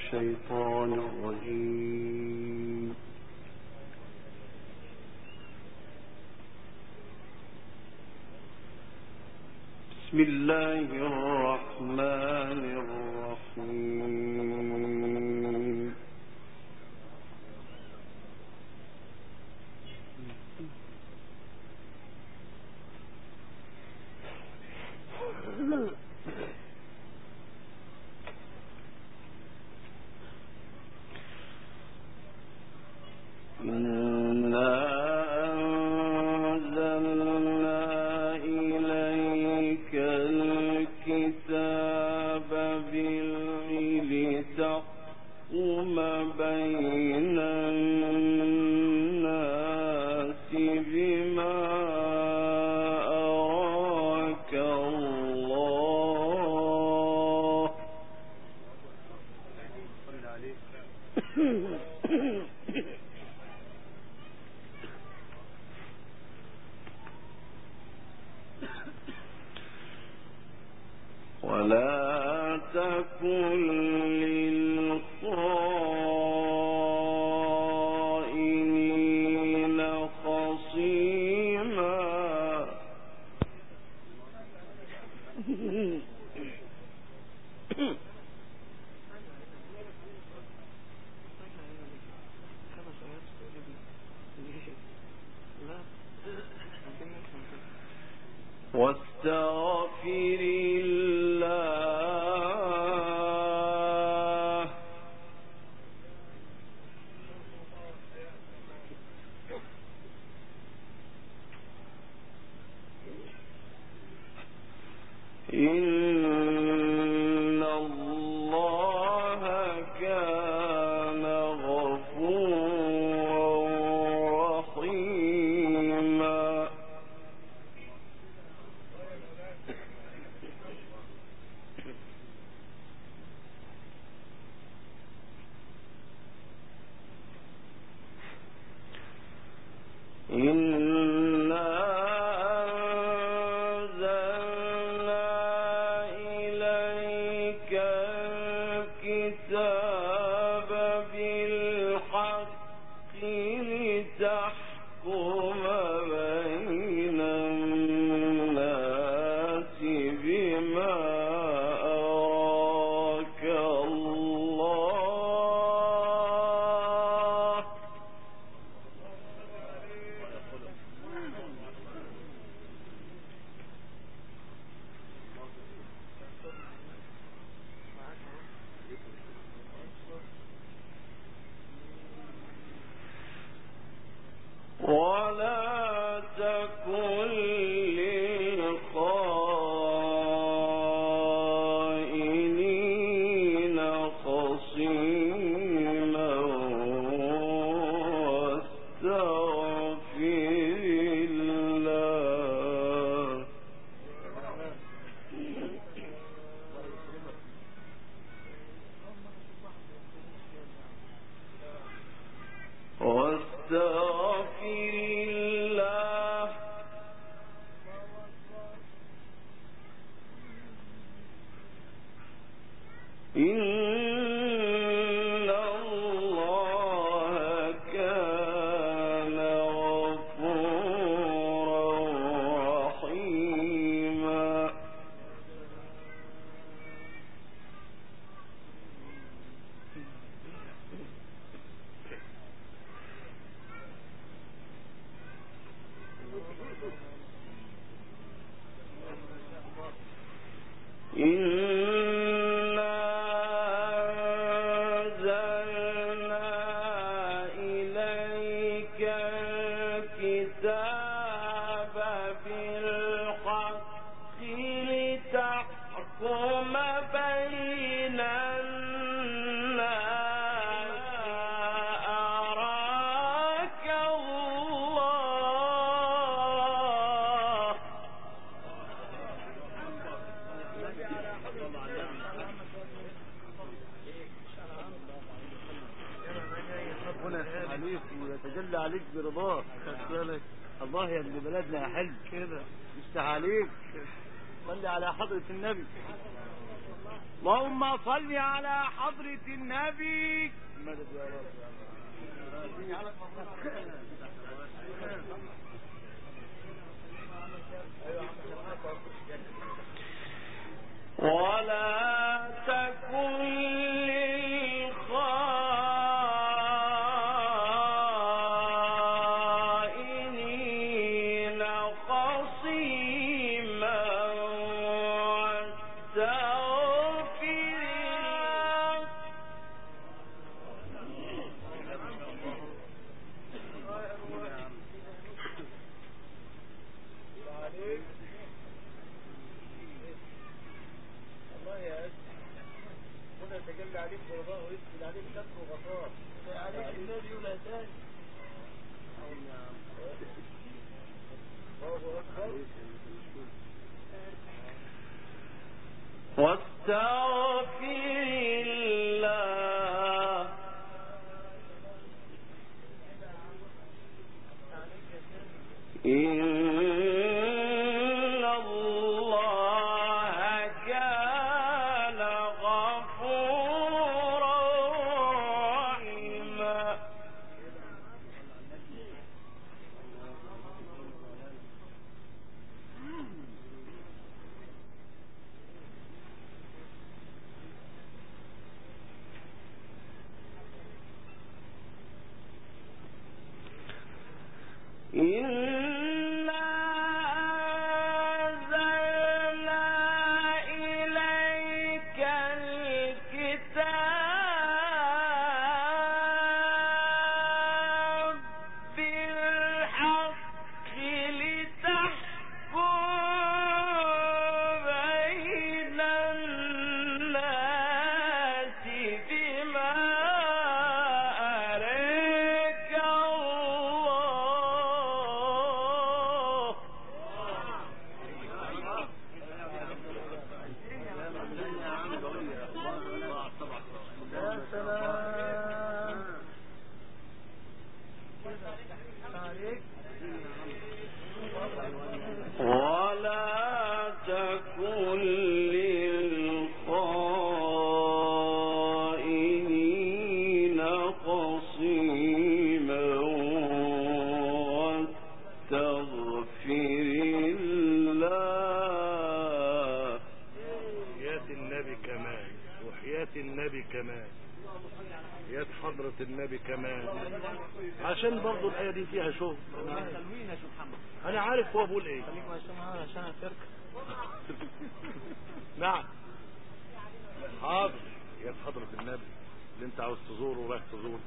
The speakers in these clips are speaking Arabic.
الشيطان الرجيم. بسم الله الرحمن الرحيم. بين الناس بما أراك الله. ولا تكن للخائنين خصيما. واستغفر الله إن الله كان غفورا رحيما. إنا أنزلنا إليك الكتاب بالحق لتحكم بين الناس بما أراك الله. ولا تكن للخائنين خصيما. واستغفر الله إن الله كان غفورا رحيما. إنا أنزلنا إليك الكتاب بالحق لتحكم بين الناس أراك الله. ربنا عليك ويتجلى عليك برضاه. الله يا ابن بلدنا يا حلو كده يفتح عليك. صلي على حضرة النبي. اللهم صل على حضرة النبي. مدد يا رب. ولا تكن للخائنين خصيما يتجلى عليك برضاه ويسجد عليك ستر وغفار عليك النبي ولا تاني. واستغفر الله إن الله كان غفورا رحيما. إنا أنزلنا إليك الكتاب بالحق لتحكم بين الناس بما أراك الله. يا سلام عليك. ولا تكن للخائنين خصيما واستغفر الله. حياة النبي كمان وحياة النبي كمان حياة حضرة النبي كمان، عشان برضو الآية دي فيها شغل. أنا عارف هو بقول إيه. عشان الترك. نعم حاضر. حياة حضرة النبي اللي أنت عاوز تزوره ورايح تزوره.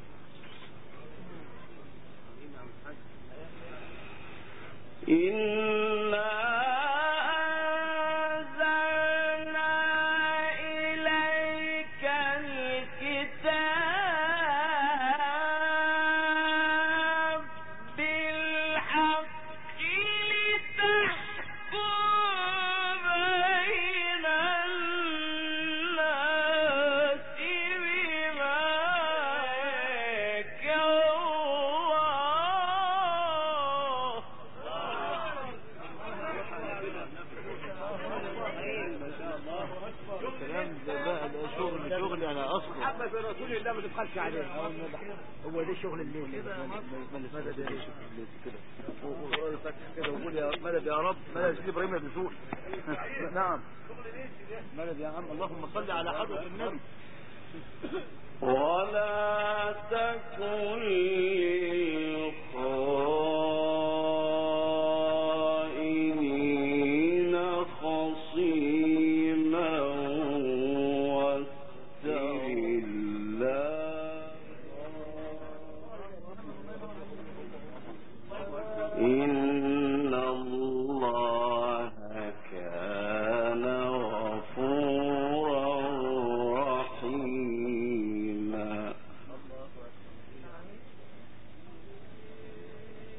إنا أنزلنا إليك الكتاب بالحق لتحكم بين الناس بما أراك الكلام ده بقى ده شغل على اصله. محبة رسول الله ما تبخلش عليه. هو ده شغل الليل كده. مدد يا شيخ الليل كده. وقول فتح كده وقول يا مدد يا رب. مدد سيدي ابراهيم بيزول. نعم مدد يا عم. اللهم صل على حضرة النبي. ولا تكن للخائنين خصيما واستغفر الله إن الله كان غفورا رحيما.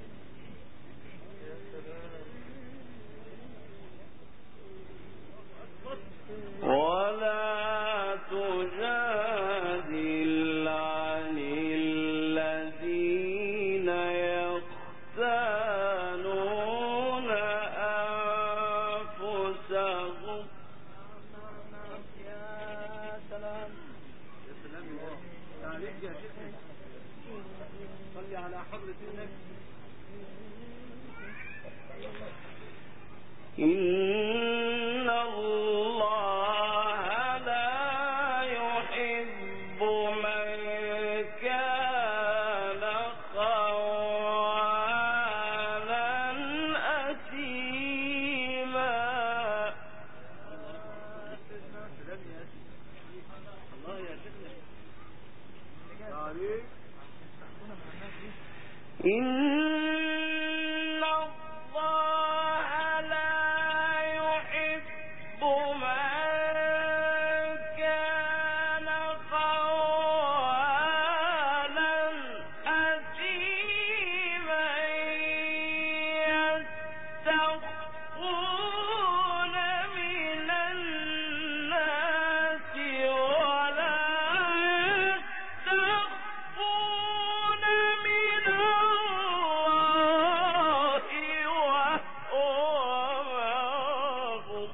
إن الله لا يحب من كان خوانا أثيما. إن الله لا يحب من كان خوانا أثيما يستخفون من الناس ولا يستخفون من الله وهو معهم.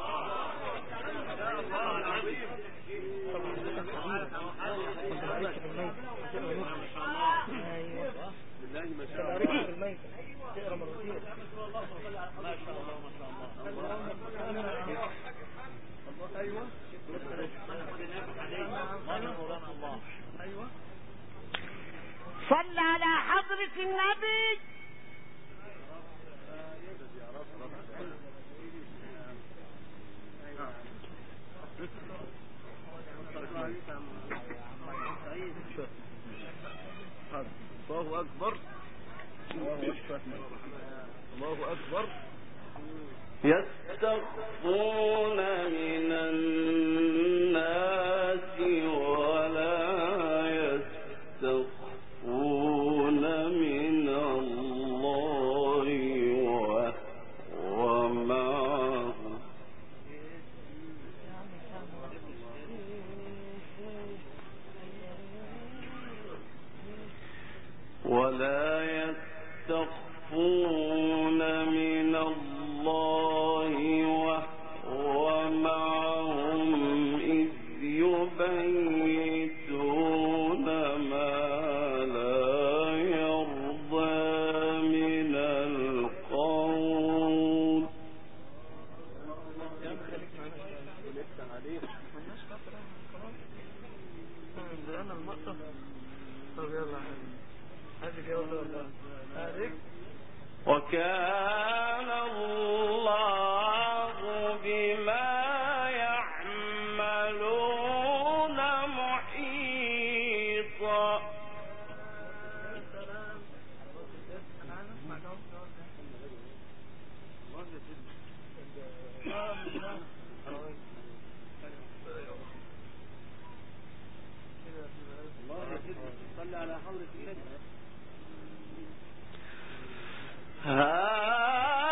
صل على حضرة النبي. الله أكبر. الله أكبر. يستخفون من الناس ولا يستخفون من الله وهو معهم. ولا يستخفون من الله وهو معهم إذ يبيتون ما لا يرضى من القول. وكان الله بما يعملون محيطا. صل على حضرة النبي. ها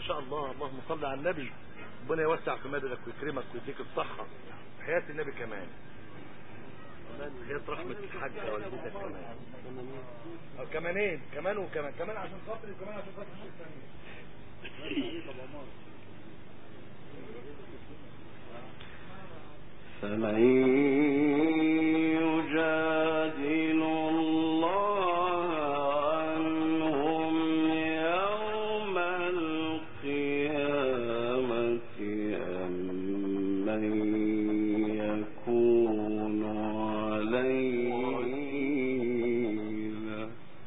شاء الله. اللهم صل على النبي. ربنا يوسع في مددك ويكرمك ويديك الصحة. حياة النبي كمان. حياة رحمة الحاجة والدتك كمان. او كمانين كمان وكمان كمان عشان خاطري وكمان عشان خاطر الشيخ ثاني. فمن يجادل الله عنهم يوم القيامة أم من يكون علينا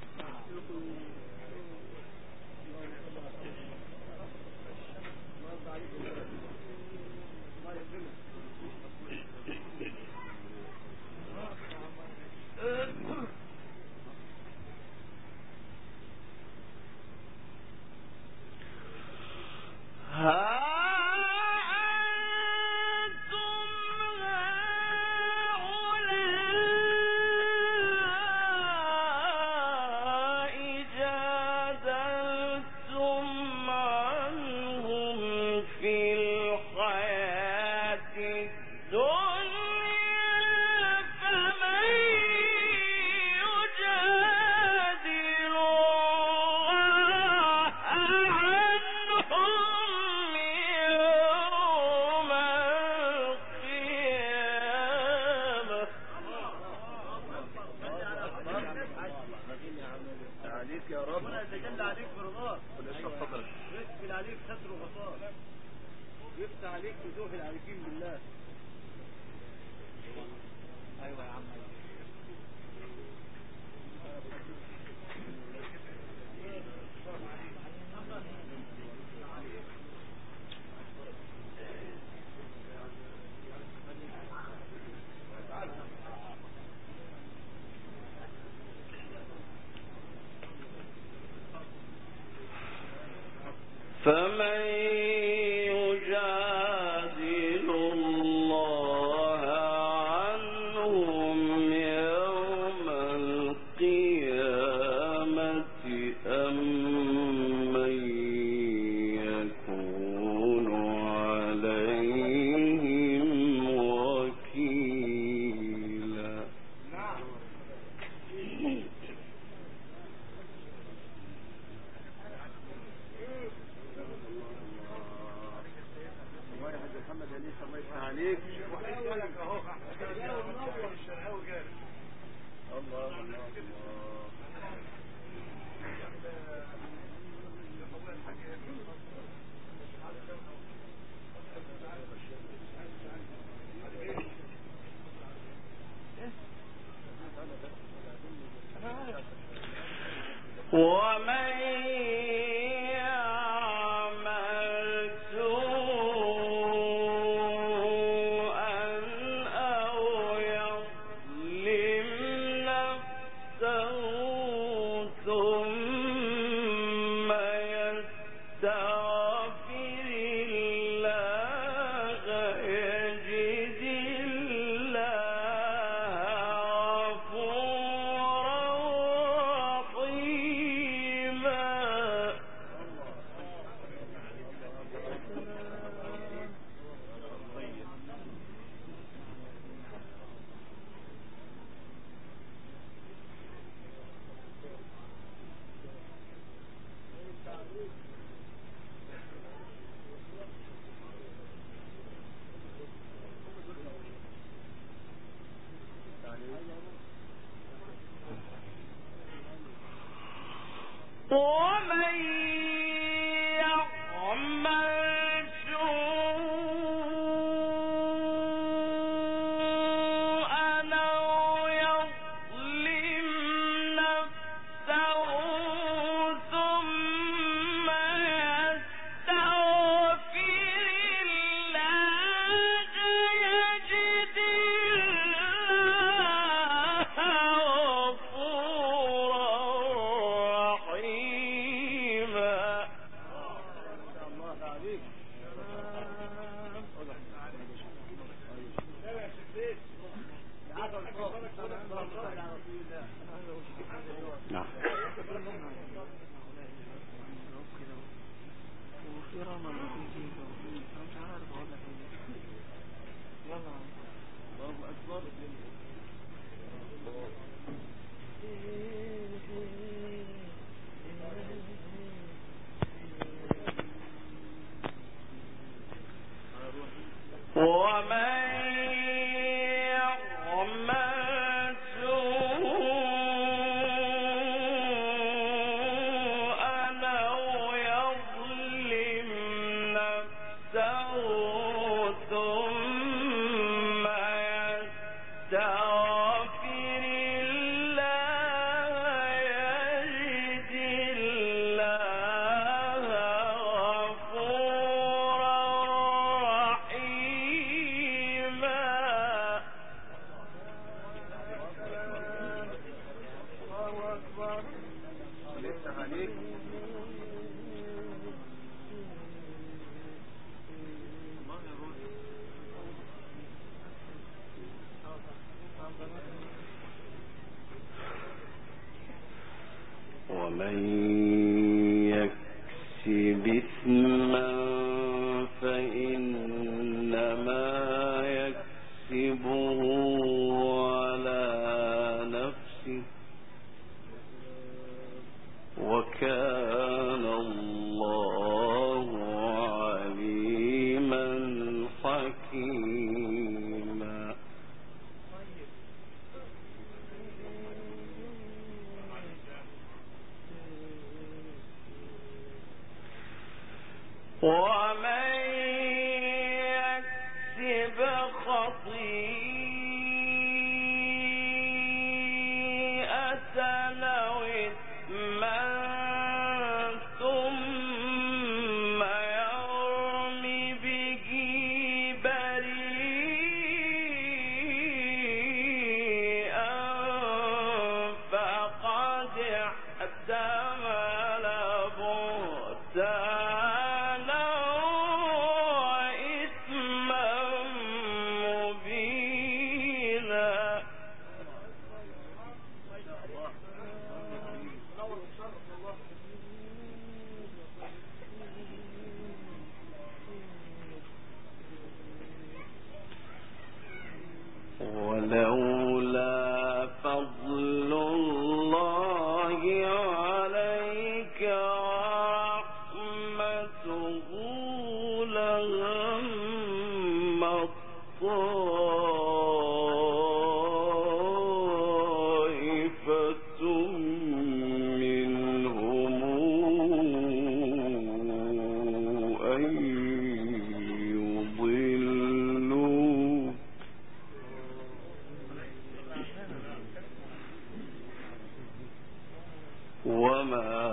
فمن يجادل الله عنهم يوم القيامة أم من يكون عليهم وكيلا. ومن يعمل سوءا أو يظلم نفسه ثم يستغفر الله يجد الله غفورا رحيما. ومن يعمل سوءا أو يظلم نفسه ثم يستغفر الله يجد الله غفورا رحيما. نعم. وفي رمل وفي جيزة أنا مش عارف أقول لك إيه. يلا الله أكبر. ومن يكسب إثما فإنما يكسبه على نفسه وكان الله عليما حكيما. ومن يكسب خطيئة أو إثما ثم يرم به بريئا فقد احتمل بهتانا وإثما مبينا. ولولا فضل الله عليك ورحمته لهم طائفة منهم أن يضلوا وما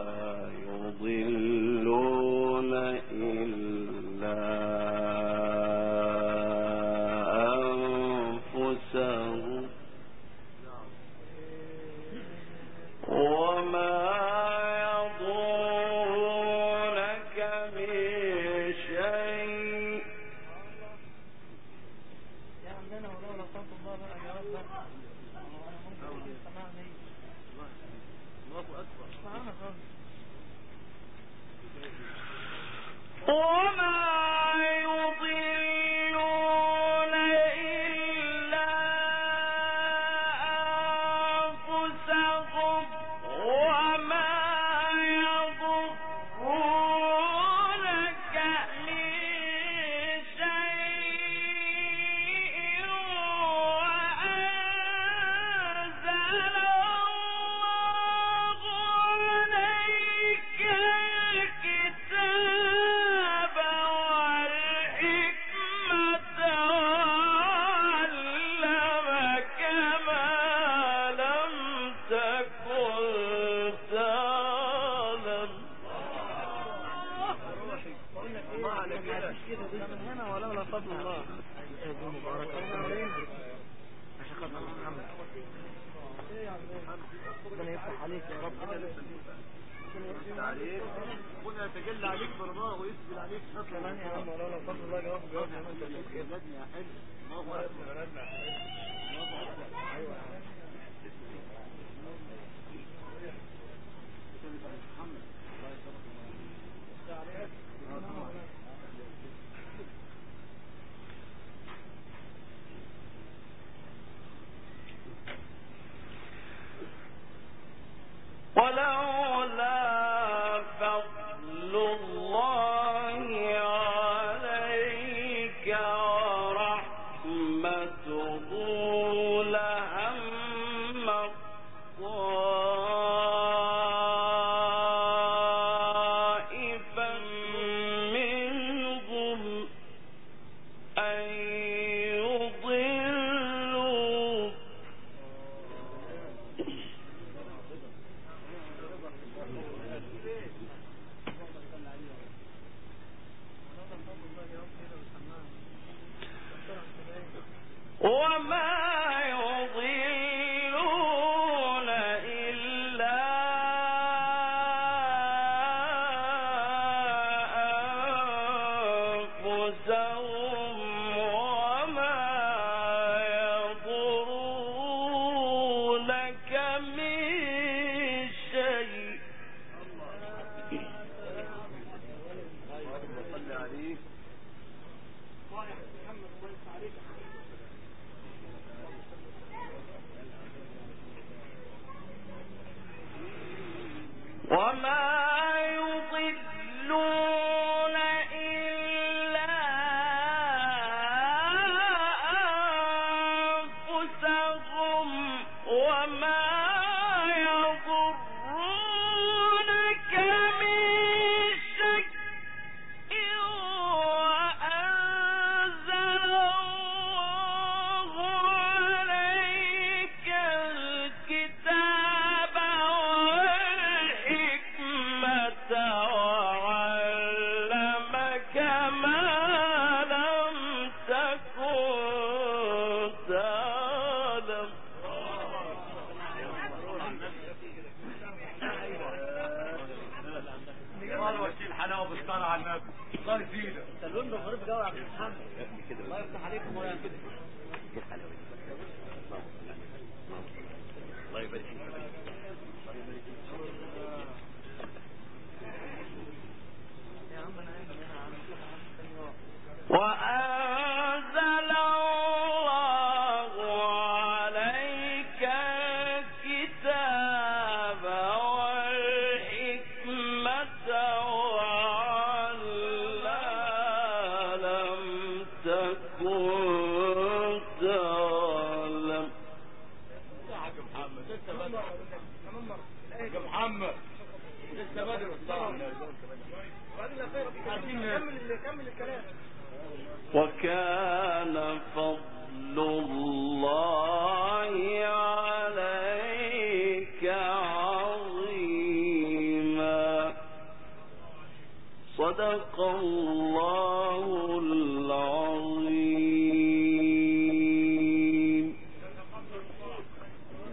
يضلون إلا أنفسهم وما يضرونك من شيء. يا عمنا ولولا فضل الله بقى يا رب بقى. أنا ممكن سمعني. الله أكبر. سبحان الله. وما يضلون إلا أنفسهم وما يضرونك من شيء وأنزل الله عليك الكتاب والحكمة وعلمك ما لم تكن تعلم. الله على كده. ده من هنا ولولا فضل الله. مبارك الله. عشان خاطر محمد. ربنا يفتح عليك يا رب. عليك ربنا يتجلى عليك برضاه ويسجل عليك كمان يا عم ولولا فضل الله جواب جواب يا انت شوف كده. بلدنا يا حلو. الله اكبر بلدنا يا حلو. ايوه محمد الله يسلمك. وما يضرونك من شيء وأنزل الله عليك الكتاب والحكمة وعلمك ما لم تكن تعلم. الله وكيل حلاوه بالصلاه على النبي. الله يزيدك. انت اللون ده غريب قوي يا عبد محمد. الله يفتح عليكم ولا كده. الله يبارك فيك. يا عم انا عايز وأنزل الله عليك الكتاب والحكمة لم تكن تعلم. يا حاج محمد لسه بدري. حاج محمد لسه بدري الصلاة. كمل الكلام. وكان فضل الله عليك عظيما. صدق الله العظيم.